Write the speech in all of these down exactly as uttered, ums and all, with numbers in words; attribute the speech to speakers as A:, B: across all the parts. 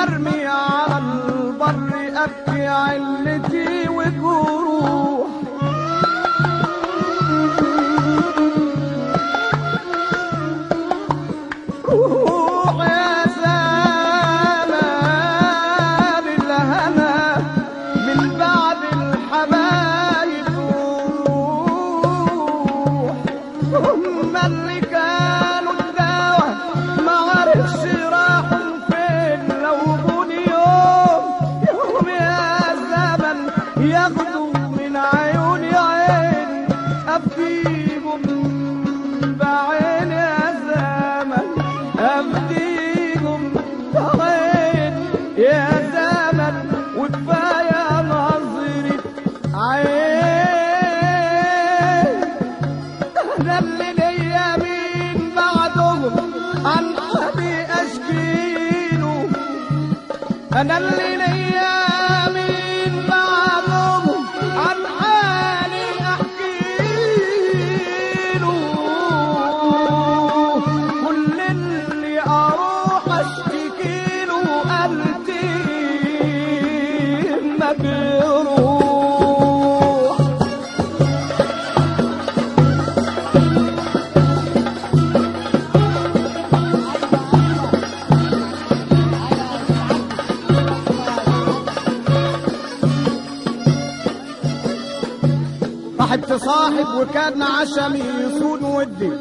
A: برمي على البر ابكي علتي وجروح. روح يا زمان الهنا من بعد الحبايب روح. هم اللي كانوا الدوا ما عرفش راحوا فين، لو بوني يوم يوم يا زمن ياخدوا من عيوني عين ابكيهم بعين يا زمن ابكيهم بعين يا زمن وكفايه نظرة عين. انا اللي ليا مين بعدهم عن حبي اشكيله، انا اللي ليا مين بعدهم عن حالي احكيله. كل اللي اروح اشتكيله قلبي مجروح. صاحبت صاحب وكان عشمي يصون ودي،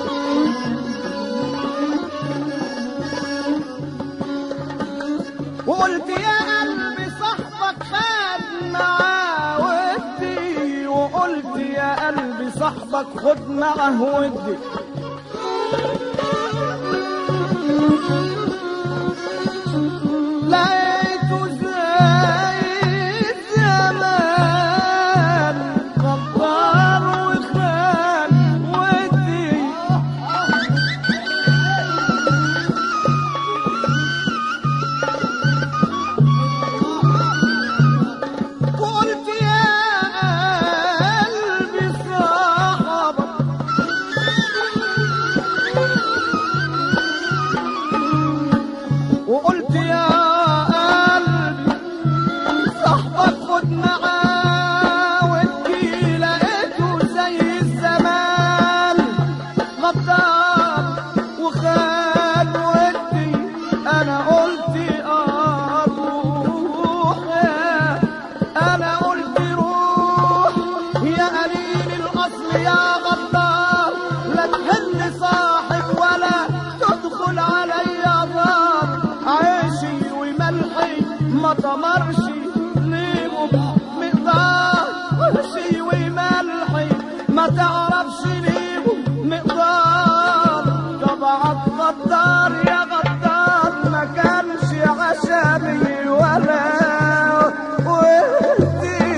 A: وقلت يا قلبي صاحبك خد معاه ودي، وقلت يا قلبي صاحبك خد معاه ودي. لقيته زي الزمان غدار وخان ودي، وقلت يا قلبي صاحبك وقلت يا قلبي صاحبك خد معاه ودي. لقيته زي الزمان غدار وخان ودي. انا قلت اروح يا انا قلت روح يا قليل الاصل يا غدار، لا تحل صاحب ولا تدخل علي دار. عيشي وملحي ما تمرش ليهم مقدار، عيشي وملحي ما تعرفش ليهم مقدار. طبعك غدار يا غدار ما كانش عشمي ولا ودي.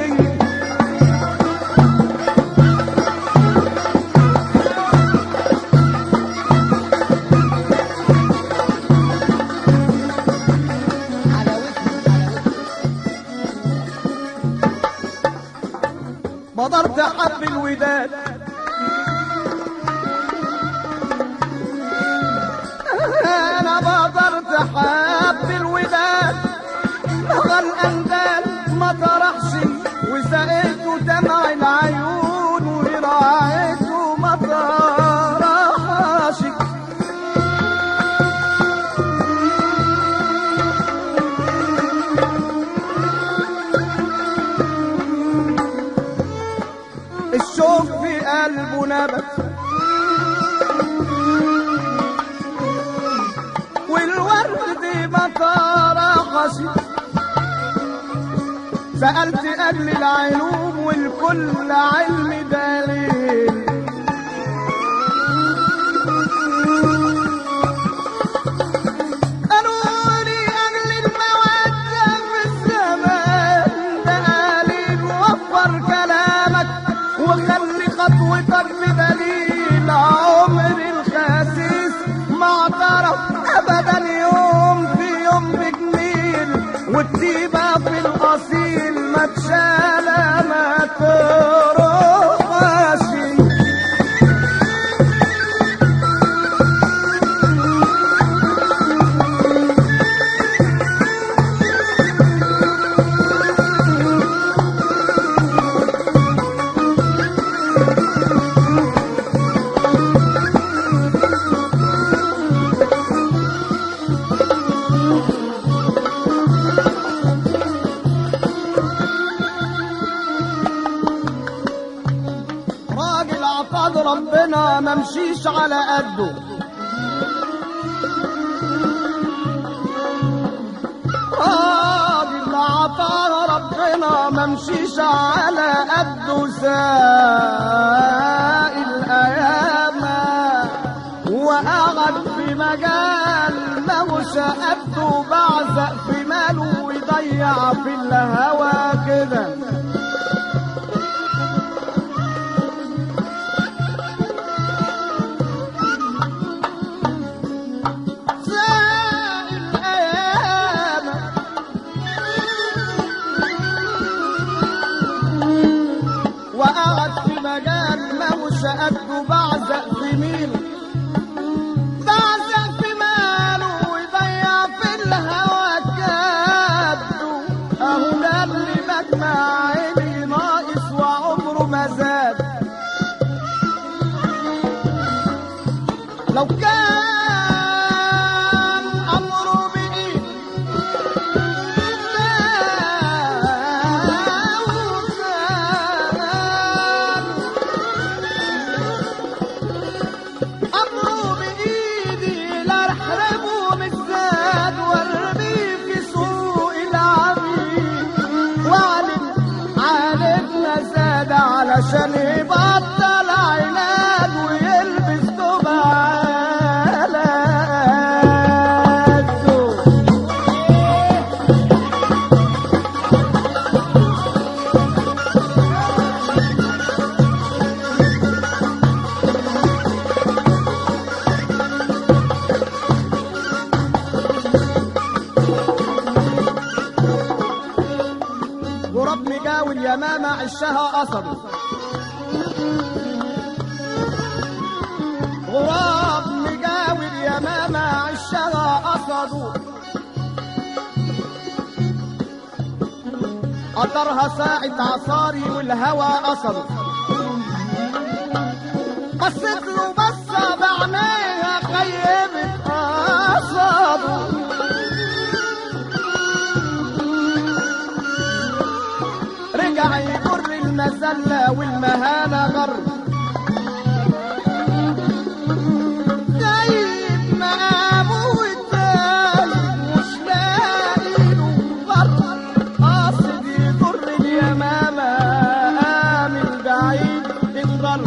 A: بضرت حب الوداد انا بضرت حب الوداد، لغى الاندال ما طرحش وسقيته دمع العيون وراعيته ما طرحش. الشوق في قلبه نبت والورد ما طرحش. سألت أهل العلوم والكل علم دليل، قالوا لي أهل المودة في الزمان ده قليل. وفر كلامك وخلي خطوتك بدليل، عمر الخسيس ما اعترف أبدا يوم في يوم بجميل، والطيبة في الأصيل ما تشالى ما تروحش. ربنا ممشيش على قده. راجل عطاه ربنا ممشيش على قده، ساق الايام وقعد في مجال ما هوش قده، بعزق في ماله ويضيع في الهوى كده. وقعد في مجال ما هوش قده، بعزق في ميله بعزق في ماله ويضيع في الهوى كده. اهو ده اللي مجمع عيني ناقص وعمره ما زاد. لو كان امره بايد عشان يبطل عناد ويلبس ثوب على قده. غراب مجاوي اليمامة عشها قصده، غراب مجاوي اليمامة عشها قصده، قطرها ساعة عصاري والهوى قصده. بصت له بصة بعينيها خيبت قصده، رجع يجر المذلة والمهانة غر، جايب مقامه والتاني مش لاقي له غر، قاصد يجر اليمامة من بعيد الضر.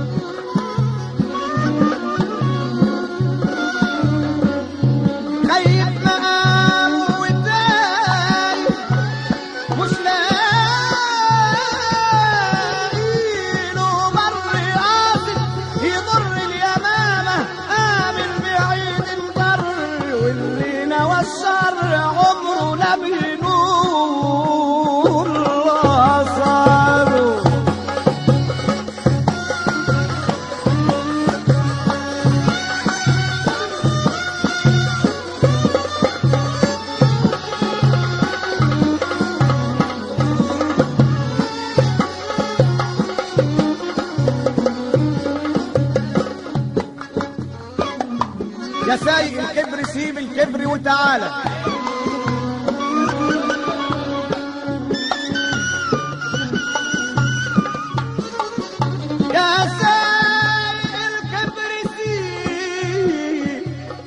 A: جايب مقامه والتاني مش لاقي الشر عمره نبي نور صاره. يا سايق الكبر سيب الكبر وتعالى، يا سايق الكبر سيب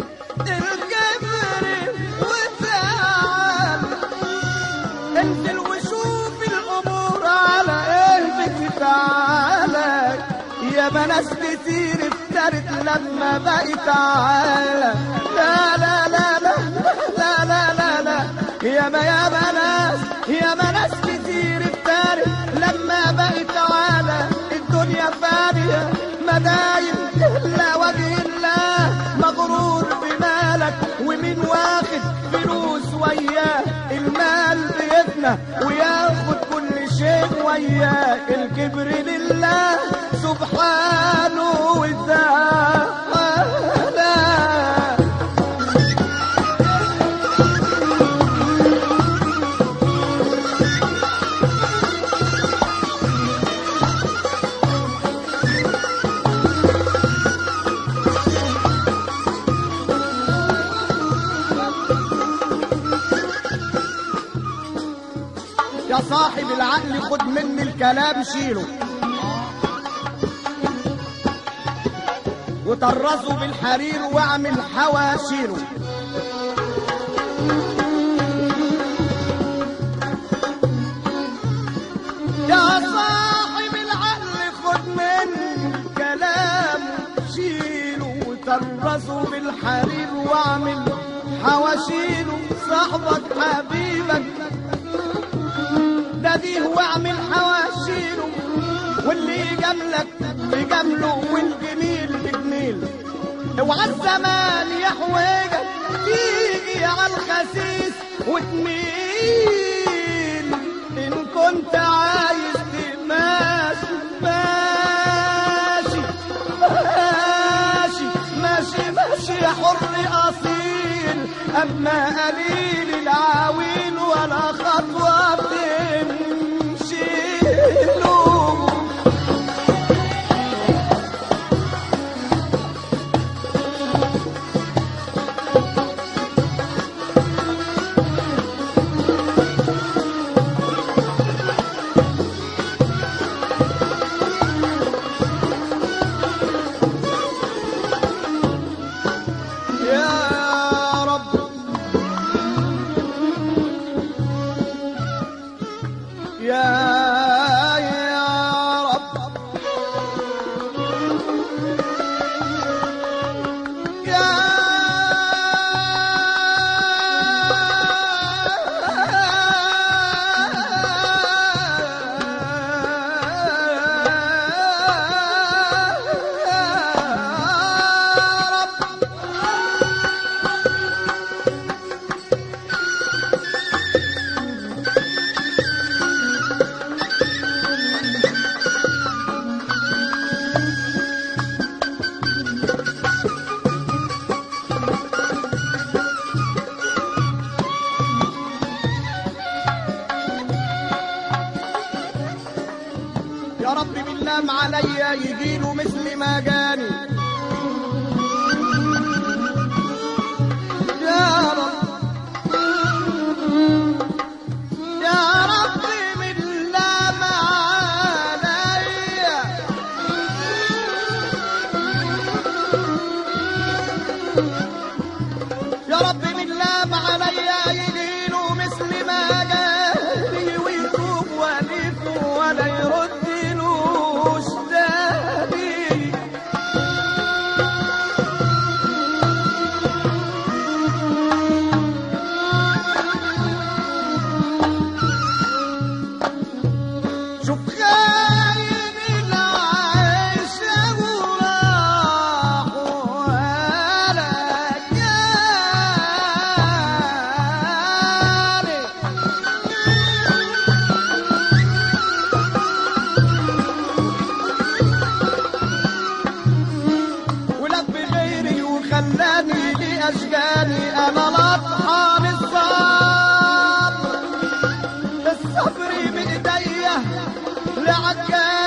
A: الكبر وتعالى، انزل وشوف الامور على ايه بتتعالى. يا ناس كتير افترت لما بقت تعالى، لا لا لا لا لا لا لا لا يا ما يا ما ناس يا ما ناس كتير افترت لما بقت تعالى. الدنيا فانية مدايم لا وجه الله، مغرور بمالك ومين واخد فلوس وياه، المال بيفنى وياخد كل شيء وياه. الكبر لله سبحانه وتعالى. يا صاحب العقل خد مني الكلام شيله، وطرزوا بالحرير واعمل حواشيره. يا صاحب العقل خد من كلام شيله، وطرزوا بالحرير واعمل حواشيله. صاحبك حبيبك ناديه واعمل حواشيله، واللي يجاملك بجامله والجميل بجميل. اوعى الزمان يحوجك تيجي على الخسيس وتميل، ان كنت عايز تماشي ماشي ماشي ماشي ماشي يا حر اصيل. اما قليل العويل ولا خطوه تمشي له. يا رب بالله عليا يجيله مثل ما جاني. يا رب يا رب بالله عليا يا رب بالله عليا يجيله مثل ما جاني، ويتوب وليف ولا يرد أشجاني. أنا لطحان الصبر الصبر بإيديا لعكاني.